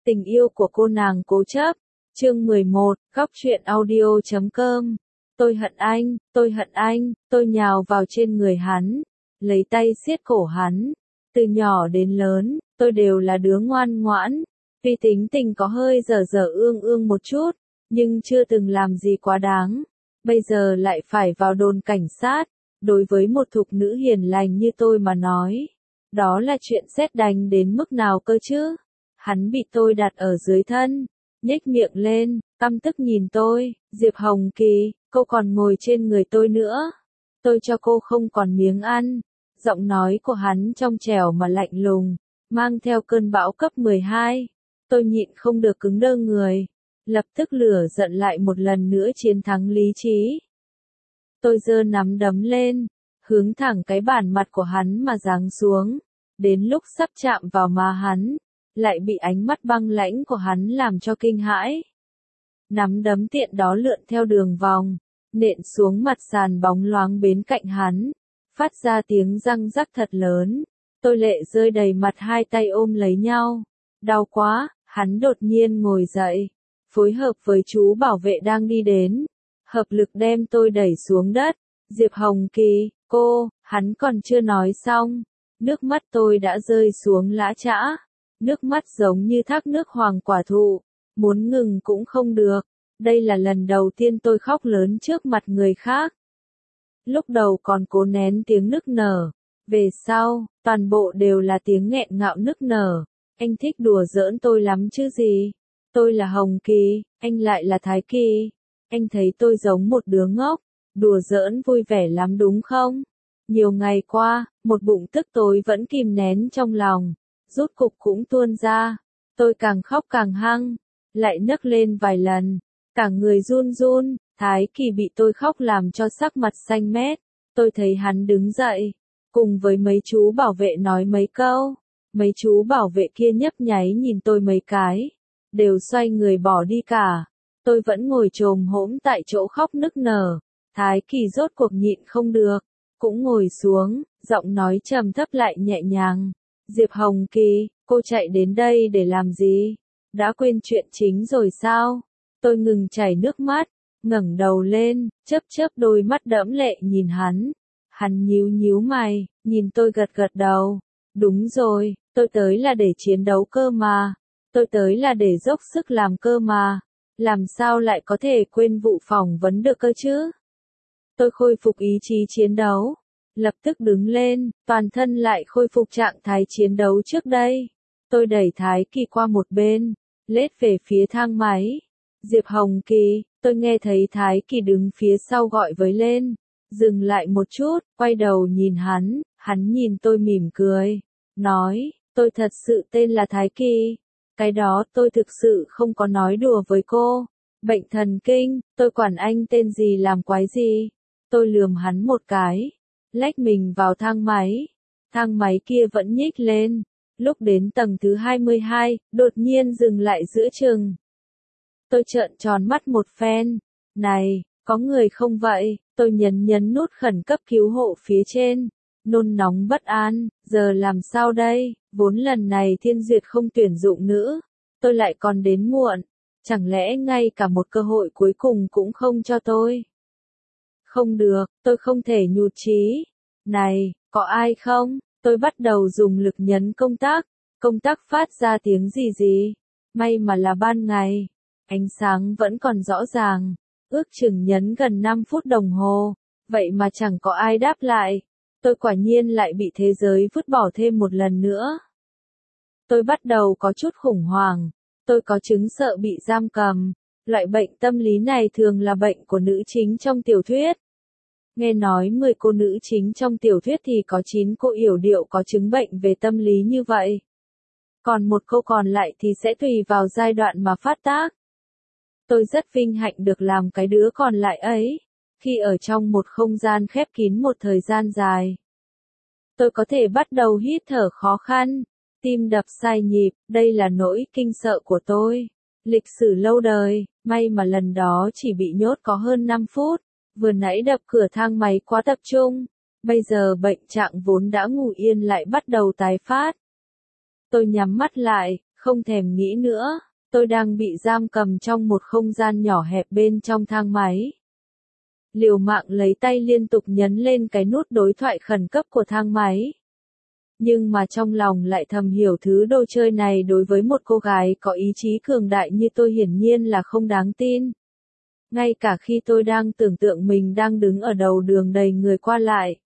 Tình yêu của cô nàng cố chấp. Chương 11, góc truyện audio.com. Tôi hận anh, tôi nhào vào trên người hắn, lấy tay siết cổ hắn. Từ nhỏ đến lớn, tôi đều là đứa ngoan ngoãn, tuy tính tình có hơi dở dở ương ương một chút, nhưng chưa từng làm gì quá đáng. Bây giờ lại phải vào đồn cảnh sát, đối với một thục nữ hiền lành như tôi mà nói, đó là chuyện sét đánh đến mức nào cơ chứ? Hắn bị tôi đặt ở dưới thân, nhếch miệng lên, căm tức nhìn tôi. Diệp Hồng Kỳ, cô còn ngồi trên người tôi nữa. Tôi cho cô không còn miếng ăn. Giọng nói của hắn trong trẻo mà lạnh lùng, mang theo cơn bão cấp 12. Tôi nhịn không được cứng đơ người, lập tức lửa giận lại một lần nữa chiến thắng lý trí. Tôi giơ nắm đấm lên, hướng thẳng cái bản mặt của hắn mà giáng xuống. Đến lúc sắp chạm vào má hắn, lại bị ánh mắt băng lãnh của hắn làm cho kinh hãi. Nắm đấm tiện đó lượn theo đường vòng, nện xuống mặt sàn bóng loáng bên cạnh hắn, phát ra tiếng răng rắc thật lớn. Tôi lệ rơi đầy mặt, hai tay ôm lấy nhau. Đau quá, hắn đột nhiên ngồi dậy, phối hợp với chú bảo vệ đang đi đến, hợp lực đem tôi đẩy xuống đất. Diệp Hồng Kỳ, cô, hắn còn chưa nói xong, nước mắt tôi đã rơi xuống lã chã. Nước mắt giống như thác nước hoàng quả thụ, muốn ngừng cũng không được. Đây là lần đầu tiên tôi khóc lớn trước mặt người khác. Lúc đầu còn cố nén tiếng nức nở, về sau, toàn bộ đều là tiếng nghẹn ngào nức nở. Anh thích đùa giỡn tôi lắm chứ gì? Tôi là Hồng Kỳ, anh lại là Thái Kỳ. Anh thấy tôi giống một đứa ngốc, đùa giỡn vui vẻ lắm đúng không? Nhiều ngày qua, một bụng tức tối vẫn kìm nén trong lòng, rốt cục cũng tuôn ra. Tôi càng khóc càng hăng, lại nấc lên vài lần, cả người run run. Thái Kỳ bị tôi khóc làm cho sắc mặt xanh mét. Tôi thấy hắn đứng dậy, cùng với mấy chú bảo vệ nói mấy câu. Mấy chú bảo vệ kia nhấp nháy nhìn tôi mấy cái, đều xoay người bỏ đi cả. Tôi vẫn ngồi chồm hổm tại chỗ khóc nức nở. Thái Kỳ rốt cuộc nhịn không được, cũng ngồi xuống, giọng nói trầm thấp lại nhẹ nhàng. Diệp Hồng Kỳ, cô chạy đến đây để làm gì? Đã quên chuyện chính rồi sao? Tôi ngừng chảy nước mắt, ngẩng đầu lên, chớp chớp đôi mắt đẫm lệ nhìn hắn. Hắn nhíu nhíu mày, nhìn tôi gật gật đầu. Đúng rồi, tôi tới là để chiến đấu cơ mà. Tôi tới là để dốc sức làm cơ mà. Làm sao lại có thể quên vụ phỏng vấn được cơ chứ? Tôi khôi phục ý chí chiến đấu, lập tức đứng lên, toàn thân lại khôi phục trạng thái chiến đấu trước đây. Tôi đẩy Thái Kỳ qua một bên, lết về phía thang máy. Diệp Hồng Kỳ, tôi nghe thấy Thái Kỳ đứng phía sau gọi với lên. Dừng lại một chút, quay đầu nhìn hắn nhìn tôi mỉm cười, nói, tôi thật sự tên là Thái Kỳ. Cái đó tôi thực sự không có nói đùa với cô. Bệnh thần kinh, tôi quản anh tên gì làm quái gì. Tôi lườm hắn một cái, lách mình vào thang máy. Thang máy kia vẫn nhích lên. Lúc đến tầng thứ 22, đột nhiên dừng lại giữa chừng. Tôi trợn tròn mắt một phen. Này, có người không vậy? Tôi nhấn nút khẩn cấp cứu hộ phía trên. Nôn nóng bất an, giờ làm sao đây? Vốn lần này Thiên Duyệt không tuyển dụng nữa. Tôi lại còn đến muộn. Chẳng lẽ ngay cả một cơ hội cuối cùng cũng không cho tôi? Không được, tôi không thể nhụt chí. Này, có ai không? Tôi bắt đầu dùng lực nhấn công tắc. Công tắc phát ra tiếng gì gì. May mà là ban ngày. Ánh sáng vẫn còn rõ ràng. Ước chừng nhấn gần 5 phút đồng hồ. Vậy mà chẳng có ai đáp lại. Tôi quả nhiên lại bị thế giới vứt bỏ thêm một lần nữa. Tôi bắt đầu có chút khủng hoảng. Tôi có chứng sợ bị giam cầm. Loại bệnh tâm lý này thường là bệnh của nữ chính trong tiểu thuyết. Nghe nói 10 cô nữ chính trong tiểu thuyết thì có 9 cô yểu điệu có chứng bệnh về tâm lý như vậy. Còn một cô còn lại thì sẽ tùy vào giai đoạn mà phát tác. Tôi rất vinh hạnh được làm cái đứa còn lại ấy. Khi ở trong một không gian khép kín một thời gian dài, tôi có thể bắt đầu hít thở khó khăn, tim đập sai nhịp, đây là nỗi kinh sợ của tôi. Lịch sử lâu đời, may mà lần đó chỉ bị nhốt có hơn 5 phút, vừa nãy đập cửa thang máy quá tập trung, bây giờ bệnh trạng vốn đã ngủ yên lại bắt đầu tái phát. Tôi nhắm mắt lại, Không thèm nghĩ nữa, tôi đang bị giam cầm trong một không gian nhỏ hẹp bên trong thang máy. Liều mạng lấy tay liên tục nhấn lên cái nút đối thoại khẩn cấp của thang máy. Nhưng mà trong lòng lại thầm hiểu thứ đồ chơi này đối với một cô gái có ý chí cường đại như tôi hiển nhiên là không đáng tin. Ngay cả khi tôi đang tưởng tượng mình đang đứng ở đầu đường đầy người qua lại.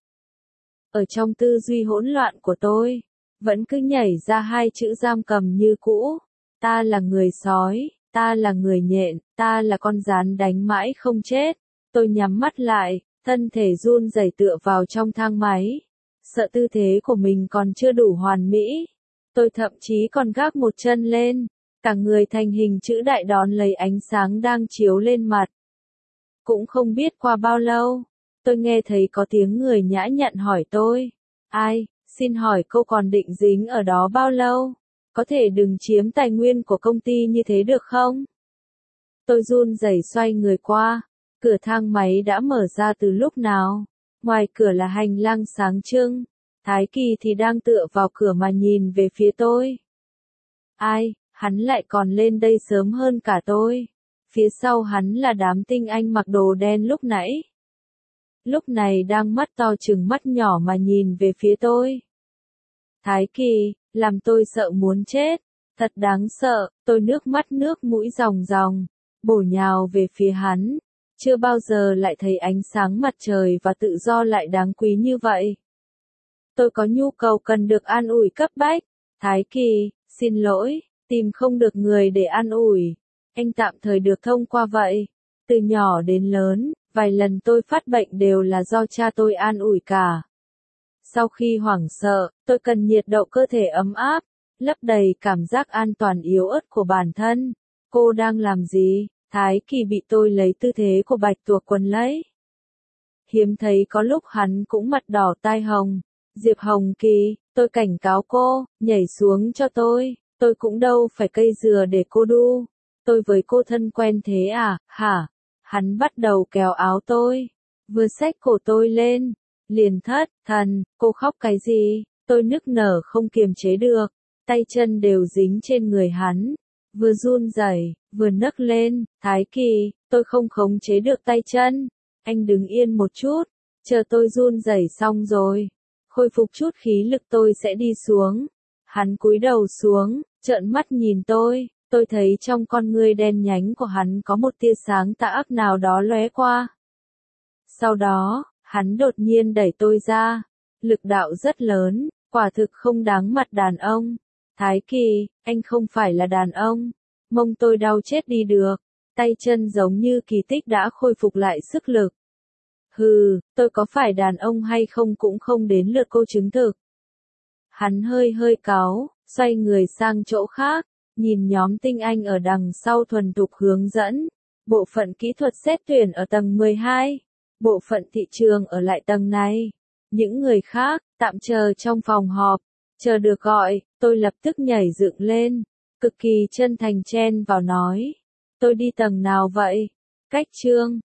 Ở trong tư duy hỗn loạn của tôi, vẫn cứ nhảy ra hai chữ giam cầm như cũ. Ta là người sói, ta là người nhện, ta là con gián đánh mãi không chết. Tôi nhắm mắt lại, thân thể run rẩy tựa vào trong thang máy. Sợ tư thế của mình còn chưa đủ hoàn mỹ. Tôi thậm chí còn gác một chân lên, cả người thành hình chữ đại đón lấy ánh sáng đang chiếu lên mặt. Cũng không biết qua bao lâu, tôi nghe thấy có tiếng người nhã nhặn hỏi tôi. Ai, xin hỏi cô còn định dính ở đó bao lâu? Có thể đừng chiếm tài nguyên của công ty như thế được không? Tôi run rẩy xoay người qua. Cửa thang máy đã mở ra từ lúc nào? Ngoài cửa là hành lang sáng trưng. Thái Kỳ thì đang tựa vào cửa mà nhìn về phía tôi. Ai, hắn lại còn lên đây sớm hơn cả tôi. Phía sau hắn là đám tinh anh mặc đồ đen lúc nãy. Lúc này đang mắt to trừng mắt nhỏ mà nhìn về phía tôi. Thái Kỳ, làm tôi sợ muốn chết. Thật đáng sợ, tôi nước mắt nước mũi ròng ròng, bổ nhào về phía hắn. Chưa bao giờ lại thấy ánh sáng mặt trời và tự do lại đáng quý như vậy. Tôi có nhu cầu cần được an ủi cấp bách. Thái Kỳ, xin lỗi, tìm không được người để an ủi. Anh tạm thời được thông qua vậy. Từ nhỏ đến lớn, vài lần tôi phát bệnh đều là do cha tôi an ủi cả. Sau khi hoảng sợ, tôi cần nhiệt độ cơ thể ấm áp, lấp đầy cảm giác an toàn yếu ớt của bản thân. Cô đang làm gì? Thái Kỳ bị tôi lấy tư thế của bạch tuộc quấn lấy. Hiếm thấy có lúc hắn cũng mặt đỏ tai hồng. Diệp Hồng Kỳ, tôi cảnh cáo cô, nhảy xuống cho tôi cũng đâu phải cây dừa để cô đu. Tôi với cô thân quen thế à, hả? Hắn bắt đầu kéo áo tôi, vừa xách cổ tôi lên, liền thất thần, cô khóc cái gì? Tôi nức nở không kiềm chế được, tay chân đều dính trên người hắn, vừa run rẩy, vừa nấc lên. Thái Kỳ, tôi không khống chế được tay chân, anh đứng yên một chút, chờ tôi run rẩy xong rồi, khôi phục chút khí lực tôi sẽ đi xuống. Hắn cúi đầu xuống, trợn mắt nhìn tôi thấy trong con ngươi đen nhánh của hắn có một tia sáng tà ác nào đó lóe qua. Sau đó, hắn đột nhiên đẩy tôi ra, lực đạo rất lớn, quả thực không đáng mặt đàn ông. Thái Kỳ, anh không phải là đàn ông. Mông tôi đau chết đi được, tay chân giống như kỳ tích đã khôi phục lại sức lực. Hừ, tôi có phải đàn ông hay không cũng không đến lượt cô chứng thực. Hắn hơi cáu, xoay người sang chỗ khác, nhìn nhóm tinh anh ở đằng sau thuần thục hướng dẫn. Bộ phận kỹ thuật xét tuyển ở tầng 12, bộ phận thị trường ở lại tầng này. Những người khác, tạm chờ trong phòng họp, chờ được gọi, tôi lập tức nhảy dựng lên, cực kỳ chân thành chen vào nói. Tôi đi tầng nào vậy? Cách chương